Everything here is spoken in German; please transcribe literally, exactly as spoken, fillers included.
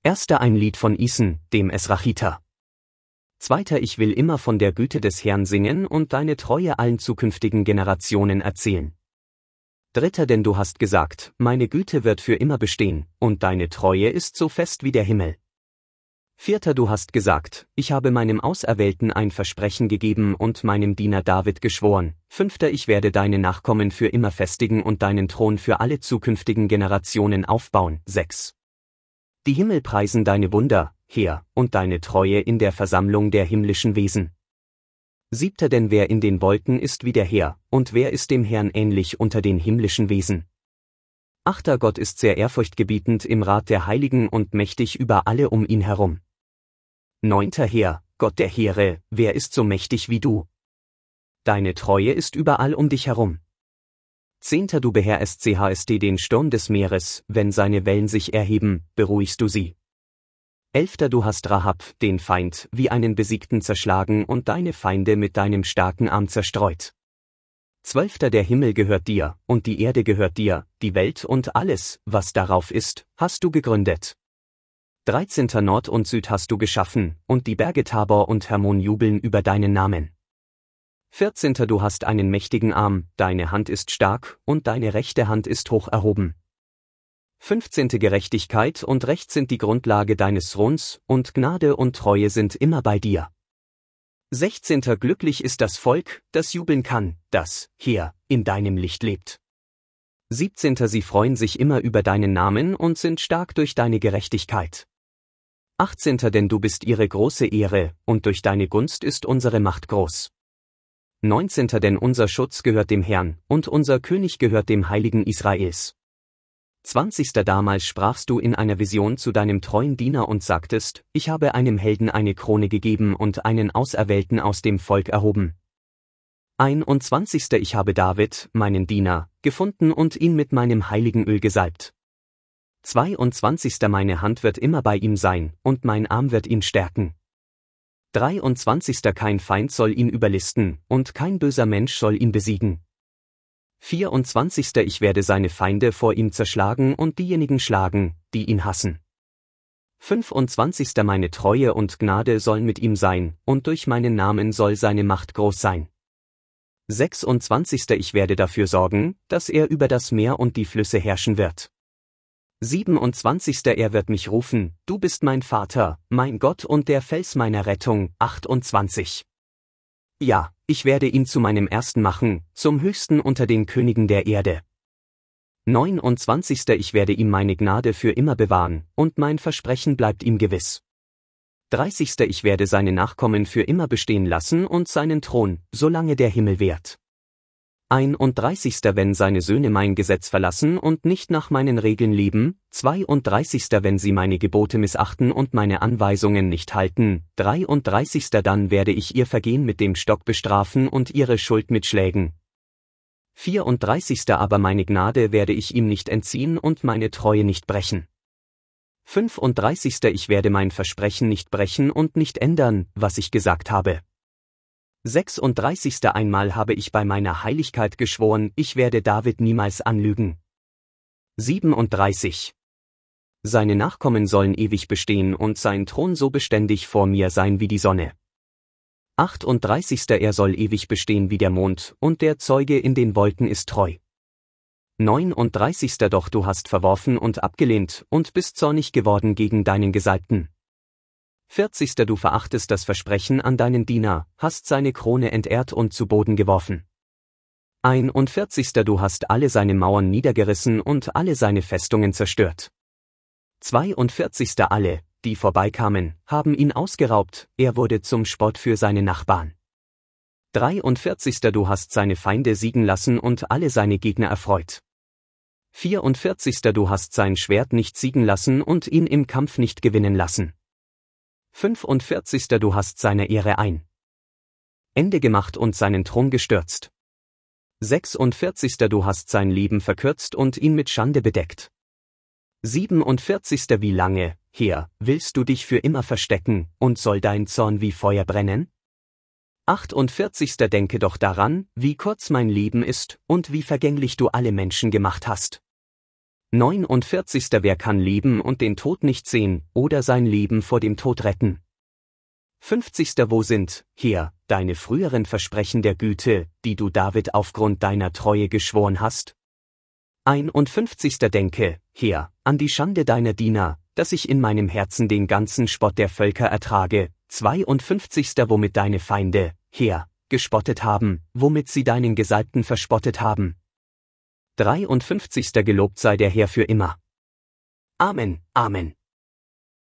Erster ein Lied von Isen, dem Esrachiter. Zweiter ich will immer von der Güte des Herrn singen und deine Treue allen zukünftigen Generationen erzählen. Dritter denn du hast gesagt, meine Güte wird für immer bestehen, und deine Treue ist so fest wie der Himmel. Vierter du hast gesagt, ich habe meinem Auserwählten ein Versprechen gegeben und meinem Diener David geschworen. Fünfter ich werde deine Nachkommen für immer festigen und deinen Thron für alle zukünftigen Generationen aufbauen. Sechs. Die Himmel preisen deine Wunder, Herr, und deine Treue in der Versammlung der himmlischen Wesen. Siebter denn wer in den Wolken ist wie der Herr, und wer ist dem Herrn ähnlich unter den himmlischen Wesen? Achter Gott ist sehr ehrfurchtgebietend im Rat der Heiligen und mächtig über alle um ihn herum. Neunter Herr, Gott der Heere, wer ist so mächtig wie du? Deine Treue ist überall um dich herum. Zehnter du beherrschst chst den Sturm des Meeres, wenn seine Wellen sich erheben, beruhigst du sie. Elfter du hast Rahab, den Feind, wie einen Besiegten zerschlagen und deine Feinde mit deinem starken Arm zerstreut. Zwölfter der Himmel gehört dir, und die Erde gehört dir, die Welt und alles, was darauf ist, hast du gegründet. Dreizehnter Nord und Süd hast du geschaffen, und die Berge Tabor und Hermon jubeln über deinen Namen. Vierzehnter du hast einen mächtigen Arm, deine Hand ist stark, und deine rechte Hand ist hoch erhoben. Fünfzehnte Gerechtigkeit und Recht sind die Grundlage deines Throns, und Gnade und Treue sind immer bei dir. Sechzehnter Glücklich ist das Volk, das jubeln kann, das, Herr, in deinem Licht lebt. Siebzehnter Sie freuen sich immer über deinen Namen und sind stark durch deine Gerechtigkeit. Achtzehnter Denn du bist ihre große Ehre, und durch deine Gunst ist unsere Macht groß. Neunzehnter Denn unser Schutz gehört dem Herrn, und unser König gehört dem Heiligen Israels. Zwanzigster Damals sprachst du in einer Vision zu deinem treuen Diener und sagtest, ich habe einem Helden eine Krone gegeben und einen Auserwählten aus dem Volk erhoben. Einundzwanzigster Ich habe David, meinen Diener, gefunden und ihn mit meinem heiligen Öl gesalbt. Zweiundzwanzigster Meine Hand wird immer bei ihm sein, und mein Arm wird ihn stärken. Dreiundzwanzigster Kein Feind soll ihn überlisten, und kein böser Mensch soll ihn besiegen. Vierundzwanzigster Ich werde seine Feinde vor ihm zerschlagen und diejenigen schlagen, die ihn hassen. Fünfundzwanzigster Meine Treue und Gnade sollen mit ihm sein, und durch meinen Namen soll seine Macht groß sein. Sechsundzwanzigster Ich werde dafür sorgen, dass er über das Meer und die Flüsse herrschen wird. Siebenundzwanzigster Er wird mich rufen, du bist mein Vater, mein Gott und der Fels meiner Rettung. Achtundzwanzig Ja, ich werde ihn zu meinem Ersten machen, zum Höchsten unter den Königen der Erde. Neunundzwanzigster Ich werde ihm meine Gnade für immer bewahren, und mein Versprechen bleibt ihm gewiss. Dreißigster Ich werde seine Nachkommen für immer bestehen lassen und seinen Thron, solange der Himmel währt. Einunddreißigster Wenn seine Söhne mein Gesetz verlassen und nicht nach meinen Regeln leben. Zweiunddreißigster Wenn sie meine Gebote missachten und meine Anweisungen nicht halten. Dreiunddreißigster Dann werde ich ihr Vergehen mit dem Stock bestrafen und ihre Schuld mit Schlägen. Vierunddreißigster Aber meine Gnade werde ich ihm nicht entziehen und meine Treue nicht brechen. Fünfunddreißigster Ich werde mein Versprechen nicht brechen und nicht ändern, was ich gesagt habe. Sechsunddreißigster Einmal habe ich bei meiner Heiligkeit geschworen, ich werde David niemals anlügen. Siebenunddreißig Seine Nachkommen sollen ewig bestehen und sein Thron so beständig vor mir sein wie die Sonne. Achtunddreißigster Er soll ewig bestehen wie der Mond, und der Zeuge in den Wolken ist treu. Neununddreißigster Doch du hast verworfen und abgelehnt und bist zornig geworden gegen deinen Gesalbten. vierzigster Du verachtest das Versprechen an deinen Diener, hast seine Krone entehrt und zu Boden geworfen. einundvierzigster Du hast alle seine Mauern niedergerissen und alle seine Festungen zerstört. zweiundvierzigster Alle, die vorbeikamen, haben ihn ausgeraubt, er wurde zum Spott für seine Nachbarn. dreiundvierzigster Du hast seine Feinde siegen lassen und alle seine Gegner erfreut. vierundvierzigster Du hast sein Schwert nicht siegen lassen und ihn im Kampf nicht gewinnen lassen. fünfundvierzigster Du hast seine Ehre ein Ende gemacht und seinen Thron gestürzt. sechsundvierzigster Du hast sein Leben verkürzt und ihn mit Schande bedeckt. siebenundvierzigster Wie lange, Herr, willst du dich für immer verstecken, und soll dein Zorn wie Feuer brennen? achtundvierzigster Denke doch daran, wie kurz mein Leben ist, und wie vergänglich du alle Menschen gemacht hast. neunundvierzig. Wer kann leben und den Tod nicht sehen, oder sein Leben vor dem Tod retten? fünfzig. Wo sind, Herr, deine früheren Versprechen der Güte, die du David aufgrund deiner Treue geschworen hast? einundfünfzig. Denke, Herr, an die Schande deiner Diener, dass ich in meinem Herzen den ganzen Spott der Völker ertrage. zweiundfünfzig. Womit deine Feinde, Herr, gespottet haben, womit sie deinen Gesalbten verspottet haben. dreiundfünfzig. Gelobt sei der Herr für immer. Amen, Amen.